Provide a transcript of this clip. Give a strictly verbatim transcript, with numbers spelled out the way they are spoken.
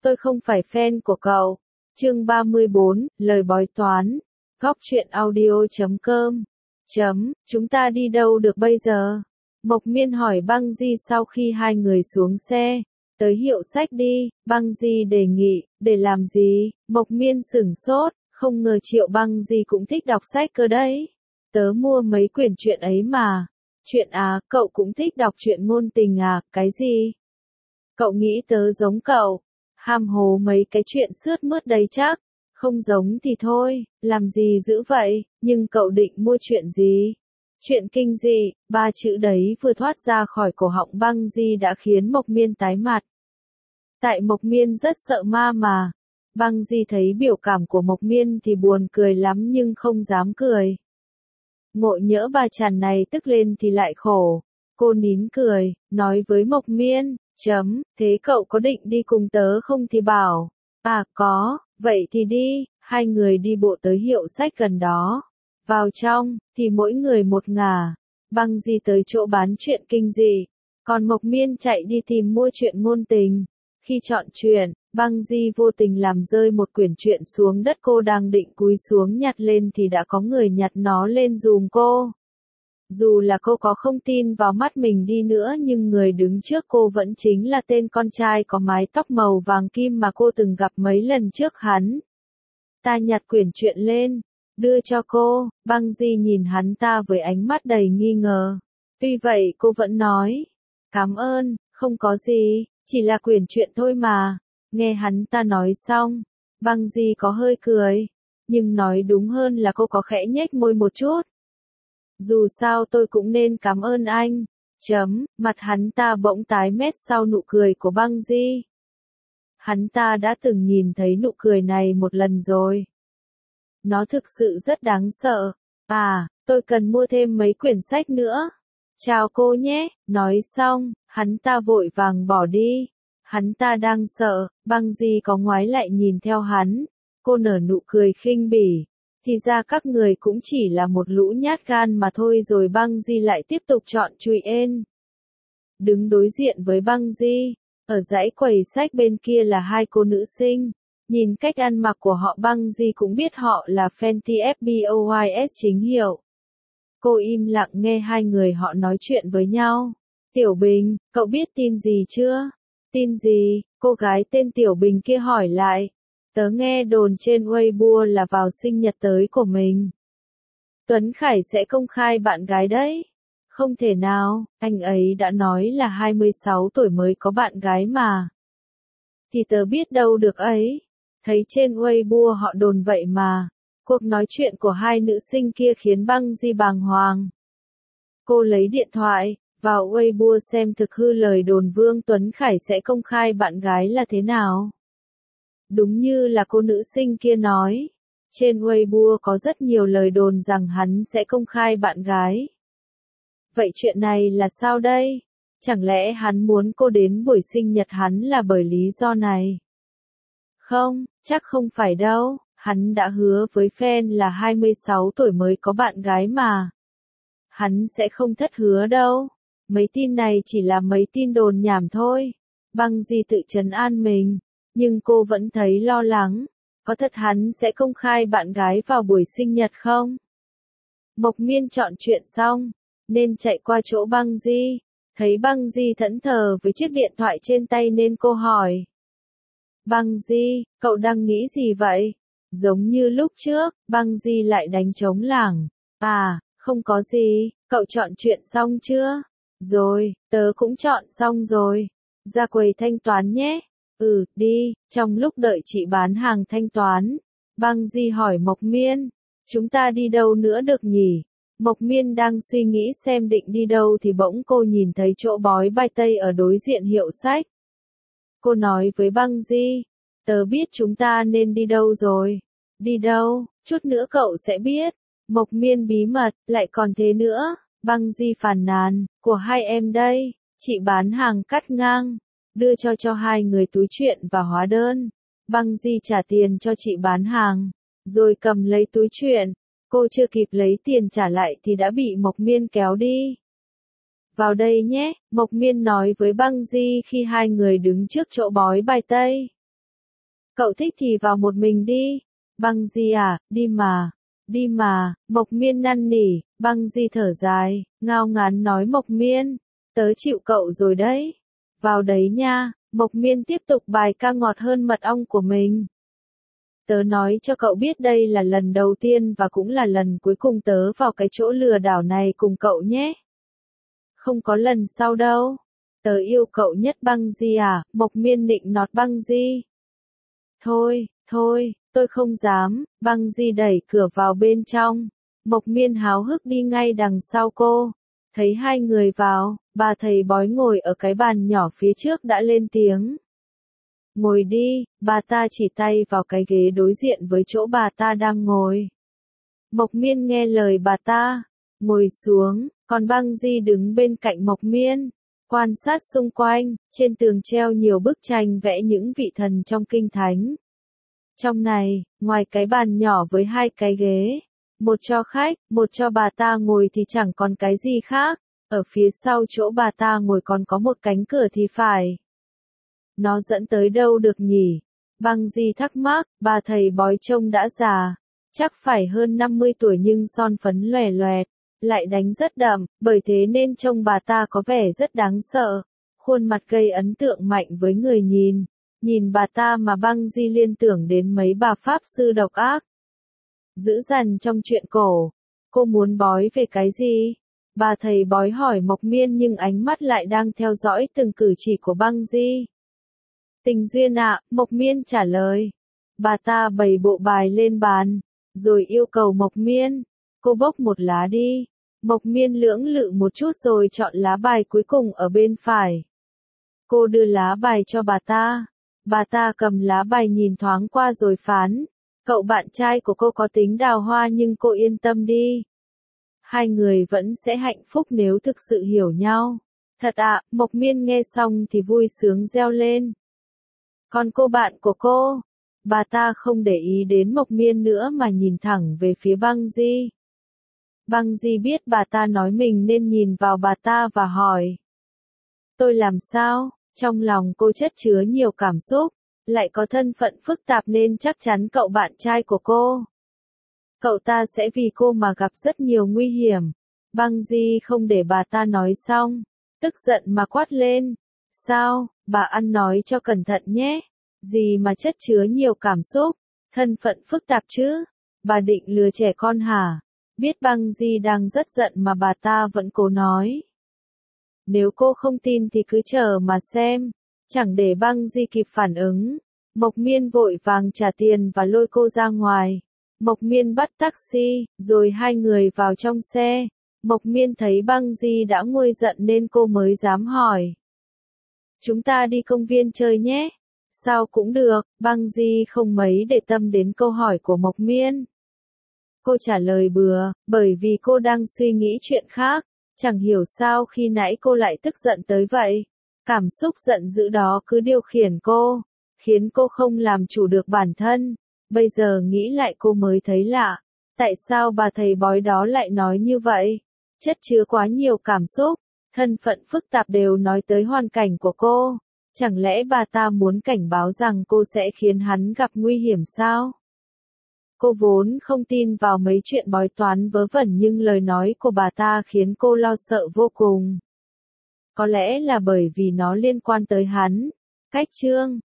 tôi không phải fan của cậu. Chương ba mươi bốn, lời bói toán. Góc truyện audio chấm com. Chấm, chúng ta đi đâu được bây giờ? Mộc Miên hỏi Băng Di sau khi hai người xuống xe. Tới hiệu sách đi, Băng Di đề nghị. Để làm gì? Mộc Miên sửng sốt, không ngờ Triệu Băng Di cũng thích đọc sách cơ đấy. Tớ mua mấy quyển truyện ấy mà. Chuyện à, cậu cũng thích đọc truyện ngôn tình à, cái gì? Cậu nghĩ tớ giống cậu, ham hố mấy cái chuyện sướt mướt đấy chắc, không giống thì thôi, làm gì dữ vậy, nhưng cậu định mua chuyện gì? Chuyện kinh dị, ba chữ đấy vừa thoát ra khỏi cổ họng Băng Di đã khiến Mộc Miên tái mặt. Tại Mộc Miên rất sợ ma mà. Băng Di thấy biểu cảm của Mộc Miên thì buồn cười lắm nhưng không dám cười. Ngộ nhỡ bà chàng này tức lên thì lại khổ. Cô nín cười, nói với Mộc Miên, chấm, thế cậu có định đi cùng tớ không thì bảo. À có, vậy thì đi, hai người đi bộ tới hiệu sách gần đó. Vào trong, thì mỗi người một ngả. Băng Di tới chỗ bán truyện kinh dị, còn Mộc Miên chạy đi tìm mua truyện ngôn tình. Khi chọn truyện, Băng Di vô tình làm rơi một quyển truyện xuống đất, cô đang định cúi xuống nhặt lên thì đã có người nhặt nó lên giùm cô. Dù là cô có không tin vào mắt mình đi nữa nhưng người đứng trước cô vẫn chính là tên con trai có mái tóc màu vàng kim mà cô từng gặp mấy lần trước hắn. Ta nhặt quyển truyện lên, đưa cho cô. Băng Di nhìn hắn ta với ánh mắt đầy nghi ngờ. Tuy vậy cô vẫn nói, cảm ơn, không có gì, chỉ là quyển truyện thôi mà. Nghe hắn ta nói xong, Băng Di có hơi cười, nhưng nói đúng hơn là cô có khẽ nhếch môi một chút. Dù sao tôi cũng nên cảm ơn anh. Chấm, mặt hắn ta bỗng tái mét sau nụ cười của Băng Di. Hắn ta đã từng nhìn thấy nụ cười này một lần rồi. Nó thực sự rất đáng sợ. À, tôi cần mua thêm mấy quyển sách nữa. Chào cô nhé. Nói xong, hắn ta vội vàng bỏ đi. Hắn ta đang sợ, Băng Di có ngoái lại nhìn theo hắn. Cô nở nụ cười khinh bỉ. Thì ra các người cũng chỉ là một lũ nhát gan mà thôi. Rồi Băng Di lại tiếp tục chọn truyện. Đứng đối diện với Băng Di, ở dãy quầy sách bên kia là hai cô nữ sinh. Nhìn cách ăn mặc của họ Băng Di cũng biết họ là Fenty ép Boys chính hiệu. Cô im lặng nghe hai người họ nói chuyện với nhau. Tiểu Bình, cậu biết tin gì chưa? Tin gì? Cô gái tên Tiểu Bình kia hỏi lại. Tớ nghe đồn trên Weibo là vào sinh nhật tới của mình, Tuấn Khải sẽ công khai bạn gái đấy. Không thể nào, anh ấy đã nói là hai mươi sáu tuổi mới có bạn gái mà. Thì tớ biết đâu được ấy. Thấy trên Weibo họ đồn vậy mà. Cuộc nói chuyện của hai nữ sinh kia khiến Băng Di bàng hoàng. Cô lấy điện thoại, vào Weibo xem thực hư lời đồn Vương Tuấn Khải sẽ công khai bạn gái là thế nào. Đúng như là cô nữ sinh kia nói. Trên Weibo có rất nhiều lời đồn rằng hắn sẽ công khai bạn gái. Vậy chuyện này là sao đây? Chẳng lẽ hắn muốn cô đến buổi sinh nhật hắn là bởi lý do này? Không, chắc không phải đâu. Hắn đã hứa với fan là hai mươi sáu tuổi mới có bạn gái mà. Hắn sẽ không thất hứa đâu. Mấy tin này chỉ là mấy tin đồn nhảm thôi. Băng Di tự trấn an mình. Nhưng cô vẫn thấy lo lắng. Có thật hắn sẽ công khai bạn gái vào buổi sinh nhật không? Mộc Miên chọn chuyện xong, nên chạy qua chỗ Băng Di. Thấy Băng Di thẫn thờ với chiếc điện thoại trên tay nên cô hỏi. Băng Di, cậu đang nghĩ gì vậy? Giống như lúc trước, Băng Di lại đánh trống lảng. À, không có gì, cậu chọn chuyện xong chưa? Rồi, tớ cũng chọn xong rồi. Ra quầy thanh toán nhé. Ừ, đi. Trong lúc đợi chị bán hàng thanh toán, Băng Di hỏi Mộc Miên, chúng ta đi đâu nữa được nhỉ? Mộc Miên đang suy nghĩ xem định đi đâu thì bỗng cô nhìn thấy chỗ bói bài tây ở đối diện hiệu sách. Cô nói với Băng Di, tớ biết chúng ta nên đi đâu rồi. Đi đâu? Chút nữa cậu sẽ biết. Mộc Miên bí mật, lại còn thế nữa. Băng Di phàn nàn, của hai em đây. Chị bán hàng cắt ngang, đưa cho cho hai người túi truyện và hóa đơn. Băng Di trả tiền cho chị bán hàng, rồi cầm lấy túi truyện. Cô chưa kịp lấy tiền trả lại thì đã bị Mộc Miên kéo đi. Vào đây nhé, Mộc Miên nói với Băng Di khi hai người đứng trước chỗ bói bài tây. Cậu thích thì vào một mình đi. Băng Di à, đi mà, đi mà, Mộc Miên năn nỉ, Băng Di thở dài, ngao ngán nói Mộc Miên, tớ chịu cậu rồi đấy. Vào đấy nha, Mộc Miên tiếp tục bài ca ngọt hơn mật ong của mình. Tớ nói cho cậu biết đây là lần đầu tiên và cũng là lần cuối cùng tớ vào cái chỗ lừa đảo này cùng cậu nhé. Không có lần sau đâu. Tớ yêu cậu nhất Băng Di à, Mộc Miên nịnh nọt Băng Di. Thôi, thôi, tôi không dám, Băng Di đẩy cửa vào bên trong. Mộc Miên háo hức đi ngay đằng sau cô. Thấy hai người vào, bà thầy bói ngồi ở cái bàn nhỏ phía trước đã lên tiếng. Ngồi đi, bà ta chỉ tay vào cái ghế đối diện với chỗ bà ta đang ngồi. Mộc Miên nghe lời bà ta, ngồi xuống, còn Băng Di đứng bên cạnh Mộc Miên, quan sát xung quanh, trên tường treo nhiều bức tranh vẽ những vị thần trong kinh thánh. Trong này, ngoài cái bàn nhỏ với hai cái ghế, một cho khách, một cho bà ta ngồi thì chẳng còn cái gì khác, ở phía sau chỗ bà ta ngồi còn có một cánh cửa thì phải. Nó dẫn tới đâu được nhỉ? Băng Di thắc mắc, bà thầy bói trông đã già, chắc phải hơn năm mươi tuổi nhưng son phấn lòe loẹt, lại đánh rất đậm, bởi thế nên trông bà ta có vẻ rất đáng sợ. Khuôn mặt gây ấn tượng mạnh với người nhìn. Nhìn bà ta mà Băng Di liên tưởng đến mấy bà pháp sư độc ác. Dữ dằn trong chuyện cổ. Cô muốn bói về cái gì? Bà thầy bói hỏi Mộc Miên nhưng ánh mắt lại đang theo dõi từng cử chỉ của Băng Di. Tình duyên ạ, Mộc Miên trả lời. Bà ta bày bộ bài lên bàn, rồi yêu cầu Mộc Miên. Cô bốc một lá đi. Mộc Miên lưỡng lự một chút rồi chọn lá bài cuối cùng ở bên phải. Cô đưa lá bài cho bà ta. Bà ta cầm lá bài nhìn thoáng qua rồi phán. Cậu bạn trai của cô có tính đào hoa nhưng cô yên tâm đi. Hai người vẫn sẽ hạnh phúc nếu thực sự hiểu nhau. Thật ạ, Mộc Miên nghe xong thì vui sướng reo lên. Còn cô bạn của cô? Bà ta không để ý đến Mộc Miên nữa mà nhìn thẳng về phía Băng Di. Băng Di biết bà ta nói mình nên nhìn vào bà ta và hỏi. Tôi làm sao? Trong lòng cô chất chứa nhiều cảm xúc, lại có thân phận phức tạp nên chắc chắn cậu bạn trai của cô. Cậu ta sẽ vì cô mà gặp rất nhiều nguy hiểm. Băng Di không để bà ta nói xong, tức giận mà quát lên. Sao, bà ăn nói cho cẩn thận nhé. Gì mà chất chứa nhiều cảm xúc, thân phận phức tạp chứ? Bà định lừa trẻ con hả? Biết Băng Di đang rất giận mà bà ta vẫn cố nói. Nếu cô không tin thì cứ chờ mà xem. Chẳng để Băng Di kịp phản ứng. Mộc Miên vội vàng trả tiền và lôi cô ra ngoài. Mộc Miên bắt taxi, rồi hai người vào trong xe. Mộc Miên thấy Băng Di đã nguôi giận nên cô mới dám hỏi. Chúng ta đi công viên chơi nhé. Sao cũng được, Băng Di không mấy để tâm đến câu hỏi của Mộc Miên. Cô trả lời bừa, bởi vì cô đang suy nghĩ chuyện khác. Chẳng hiểu sao khi nãy cô lại tức giận tới vậy. Cảm xúc giận dữ đó cứ điều khiển cô, khiến cô không làm chủ được bản thân. Bây giờ nghĩ lại cô mới thấy lạ. Tại sao bà thầy bói đó lại nói như vậy? Chất chứa quá nhiều cảm xúc, thân phận phức tạp đều nói tới hoàn cảnh của cô. Chẳng lẽ bà ta muốn cảnh báo rằng cô sẽ khiến hắn gặp nguy hiểm sao? Cô vốn không tin vào mấy chuyện bói toán vớ vẩn nhưng lời nói của bà ta khiến cô lo sợ vô cùng. Có lẽ là bởi vì nó liên quan tới hắn. Cách chương